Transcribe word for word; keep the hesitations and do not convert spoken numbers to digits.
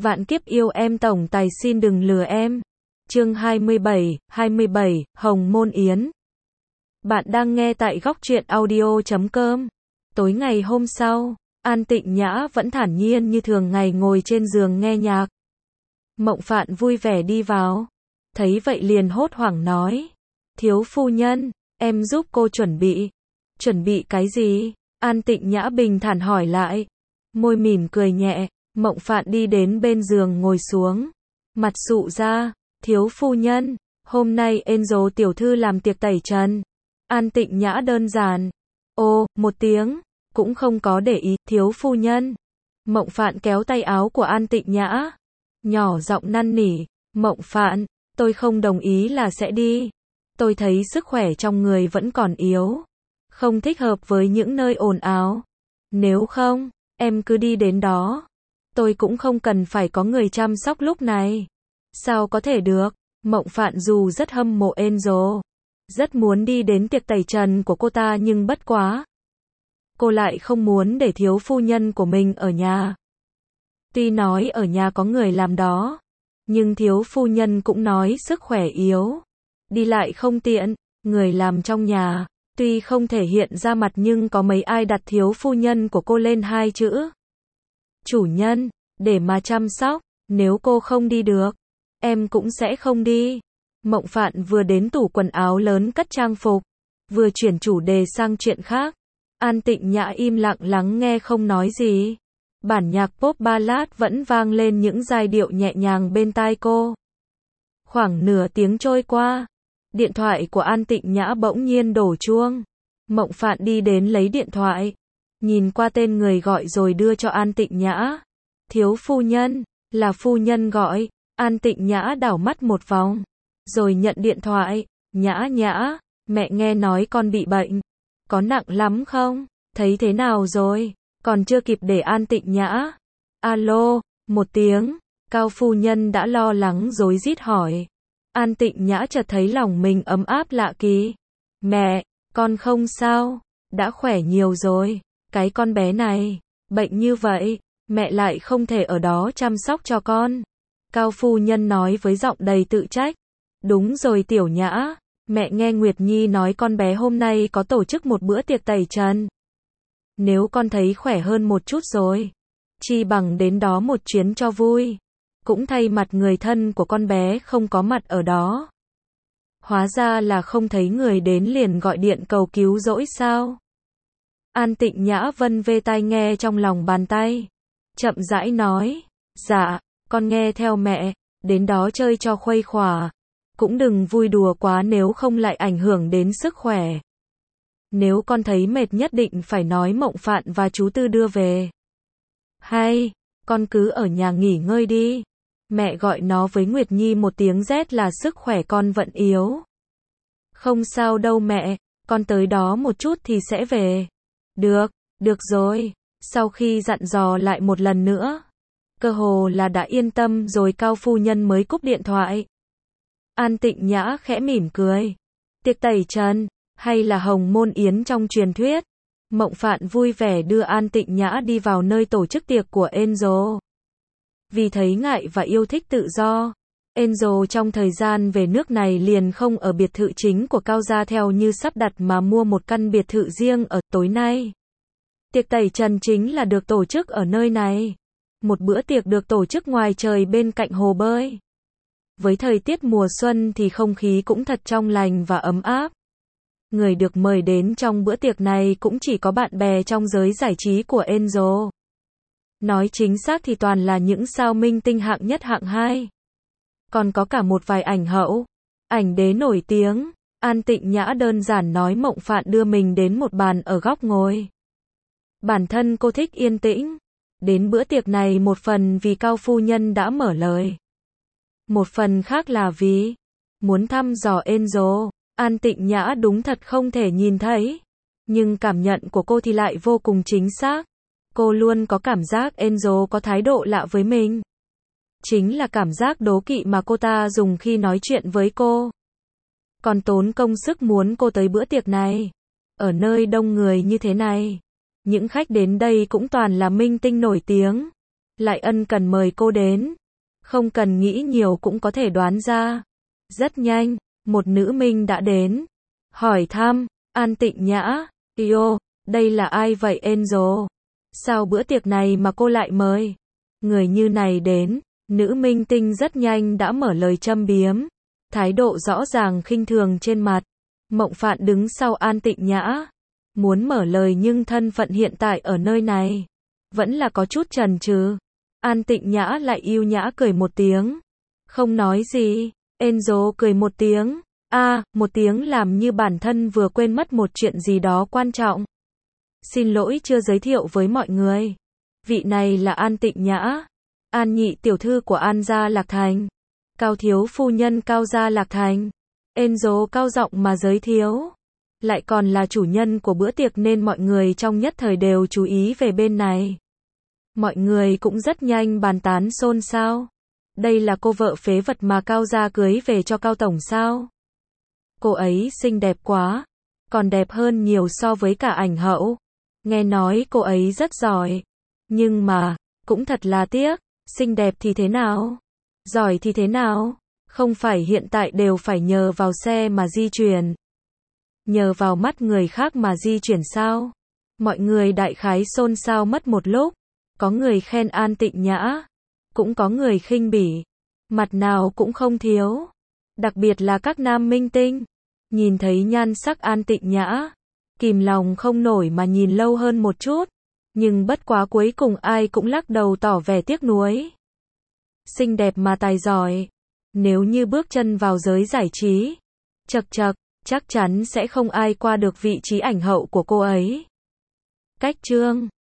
Vạn kiếp yêu em tổng tài xin đừng lừa em. Chương hai mươi bảy, hai mươi bảy, Hồng Môn Yến. Bạn đang nghe tại góc truyện audio chấm com. Tối ngày hôm sau, An Tịnh Nhã vẫn thản nhiên như thường ngày ngồi trên giường nghe nhạc. Mộng Phạn vui vẻ đi vào. Thấy vậy liền hốt hoảng nói. Thiếu phu nhân, em giúp cô chuẩn bị. Chuẩn bị cái gì? An Tịnh Nhã bình thản hỏi lại. Môi mỉm cười nhẹ, Mộng Phạn đi đến bên giường ngồi xuống. Mặt sụ ra, thiếu phu nhân, hôm nay Angel tiểu thư làm tiệc tẩy trần. An Tịnh Nhã đơn giản. Ô, một tiếng, cũng không có để ý, thiếu phu nhân. Mộng Phạn kéo tay áo của An Tịnh Nhã. Nhỏ giọng năn nỉ, Mộng Phạn, tôi không đồng ý là sẽ đi. Tôi thấy sức khỏe trong người vẫn còn yếu. Không thích hợp với những nơi ồn ào. Nếu không, em cứ đi đến đó. Tôi cũng không cần phải có người chăm sóc lúc này. Sao có thể được? Mộng Phạn dù rất hâm mộ Angel, rất muốn đi đến tiệc tẩy trần của cô ta nhưng bất quá. Cô lại không muốn để thiếu phu nhân của mình ở nhà. Tuy nói ở nhà có người làm đó, nhưng thiếu phu nhân cũng nói sức khỏe yếu. Đi lại không tiện, người làm trong nhà, tuy không thể hiện ra mặt nhưng có mấy ai đặt thiếu phu nhân của cô lên hai chữ. Chủ nhân, để mà chăm sóc, nếu cô không đi được, em cũng sẽ không đi. Mộng Phạn vừa đến tủ quần áo lớn cất trang phục, vừa chuyển chủ đề sang chuyện khác. An Tịnh Nhã im lặng lắng nghe không nói gì. Bản nhạc pop ballad vẫn vang lên những giai điệu nhẹ nhàng bên tai cô. Khoảng nửa tiếng trôi qua, điện thoại của An Tịnh Nhã bỗng nhiên đổ chuông. Mộng Phạn đi đến lấy điện thoại, nhìn qua tên người gọi rồi đưa cho An Tịnh Nhã. Thiếu phu nhân, là phu nhân gọi. An Tịnh Nhã đảo mắt một vòng, rồi nhận điện thoại. Nhã Nhã, mẹ nghe nói con bị bệnh. Có nặng lắm không? Thấy thế nào rồi? Còn chưa kịp để An Tịnh Nhã. Alo, một tiếng, Cao phu nhân đã lo lắng rối rít hỏi. An Tịnh Nhã chợt thấy lòng mình ấm áp lạ kỳ. Mẹ, con không sao, đã khỏe nhiều rồi. Cái con bé này, bệnh như vậy, mẹ lại không thể ở đó chăm sóc cho con. Cao phu nhân nói với giọng đầy tự trách. Đúng rồi Tiểu Nhã, mẹ nghe Nguyệt Nhi nói con bé hôm nay có tổ chức một bữa tiệc tẩy trần. Nếu con thấy khỏe hơn một chút rồi, chi bằng đến đó một chuyến cho vui. Cũng thay mặt người thân của con bé không có mặt ở đó. Hóa ra là không thấy người đến liền gọi điện cầu cứu rỗi sao? An Tịnh Nhã vân vê tai nghe trong lòng bàn tay. Chậm rãi nói. Dạ, con nghe theo mẹ, đến đó chơi cho khuây khỏa. Cũng đừng vui đùa quá nếu không lại ảnh hưởng đến sức khỏe. Nếu con thấy mệt nhất định phải nói Mộng Phạn và chú Tư đưa về. Hay, con cứ ở nhà nghỉ ngơi đi. Mẹ gọi nó với Nguyệt Nhi một tiếng rét là sức khỏe con vẫn yếu. Không sao đâu mẹ, con tới đó một chút thì sẽ về. Được, được rồi. Sau khi dặn dò lại một lần nữa, cơ hồ là đã yên tâm rồi Cao phu nhân mới cúp điện thoại. An Tịnh Nhã khẽ mỉm cười. Tiệc tẩy trần, hay là Hồng Môn Yến trong truyền thuyết? Mộng Phạn vui vẻ đưa An Tịnh Nhã đi vào nơi tổ chức tiệc của Angel. Vì thấy ngại và yêu thích tự do, Angel trong thời gian về nước này liền không ở biệt thự chính của Cao gia theo như sắp đặt mà mua một căn biệt thự riêng ở tối nay. Tiệc tẩy trần chính là được tổ chức ở nơi này. Một bữa tiệc được tổ chức ngoài trời bên cạnh hồ bơi. Với thời tiết mùa xuân thì không khí cũng thật trong lành và ấm áp. Người được mời đến trong bữa tiệc này cũng chỉ có bạn bè trong giới giải trí của Angel. Nói chính xác thì toàn là những sao minh tinh hạng nhất hạng hai. Còn có cả một vài ảnh hậu, ảnh đế nổi tiếng. An Tịnh Nhã đơn giản nói Mộng Phạn đưa mình đến một bàn ở góc ngồi. Bản thân cô thích yên tĩnh. Đến bữa tiệc này một phần vì Cao phu nhân đã mở lời. Một phần khác là vì muốn thăm dò Angel. An Tịnh Nhã đúng thật không thể nhìn thấy, nhưng cảm nhận của cô thì lại vô cùng chính xác. Cô luôn có cảm giác Angel có thái độ lạ với mình. Chính là cảm giác đố kỵ mà cô ta dùng khi nói chuyện với cô. Còn tốn công sức muốn cô tới bữa tiệc này. Ở nơi đông người như thế này, những khách đến đây cũng toàn là minh tinh nổi tiếng. lại ân cần mời cô đến. Không cần nghĩ nhiều cũng có thể đoán ra. Rất nhanh, một nữ minh đã đến. Hỏi thăm, An Tịnh Nhã, "Yo, đây là ai vậy Angel? Sao bữa tiệc này mà cô lại mời người như này đến?" Nữ minh tinh rất nhanh đã mở lời châm biếm, thái độ rõ ràng khinh thường trên mặt. Mộng Phạn đứng sau An Tịnh Nhã, muốn mở lời nhưng thân phận hiện tại ở nơi này vẫn là có chút chần chừ. An Tịnh Nhã lại yêu nhã cười một tiếng, không nói gì. Angel cười một tiếng, a, à, một tiếng làm như bản thân vừa quên mất một chuyện gì đó quan trọng. "Xin lỗi chưa giới thiệu với mọi người. Vị này là An Tịnh Nhã, An nhị tiểu thư của An gia Lạc Thành, Cao thiếu phu nhân Cao gia Lạc Thành." Angel cao giọng mà giới thiệu, lại còn là chủ nhân của bữa tiệc nên mọi người trong nhất thời đều chú ý về bên này. Mọi người cũng rất nhanh bàn tán xôn xao. Đây là cô vợ phế vật mà Cao gia cưới về cho Cao tổng sao? Cô ấy xinh đẹp quá, còn đẹp hơn nhiều so với cả ảnh hậu. Nghe nói cô ấy rất giỏi, nhưng mà, cũng thật là tiếc, xinh đẹp thì thế nào? Giỏi thì thế nào? Không phải hiện tại đều phải nhờ vào xe mà di chuyển, nhờ vào mắt người khác mà di chuyển sao? Mọi người đại khái xôn xao mất một lúc, có người khen An Tịnh Nhã, cũng có người khinh bỉ, mặt nào cũng không thiếu. Đặc biệt là các nam minh tinh, nhìn thấy nhan sắc An Tịnh Nhã, kìm lòng không nổi mà nhìn lâu hơn một chút, nhưng bất quá cuối cùng ai cũng lắc đầu tỏ vẻ tiếc nuối. Xinh đẹp mà tài giỏi, nếu như bước chân vào giới giải trí, chật chật, chắc chắn sẽ không ai qua được vị trí ảnh hậu của cô ấy. Cách chương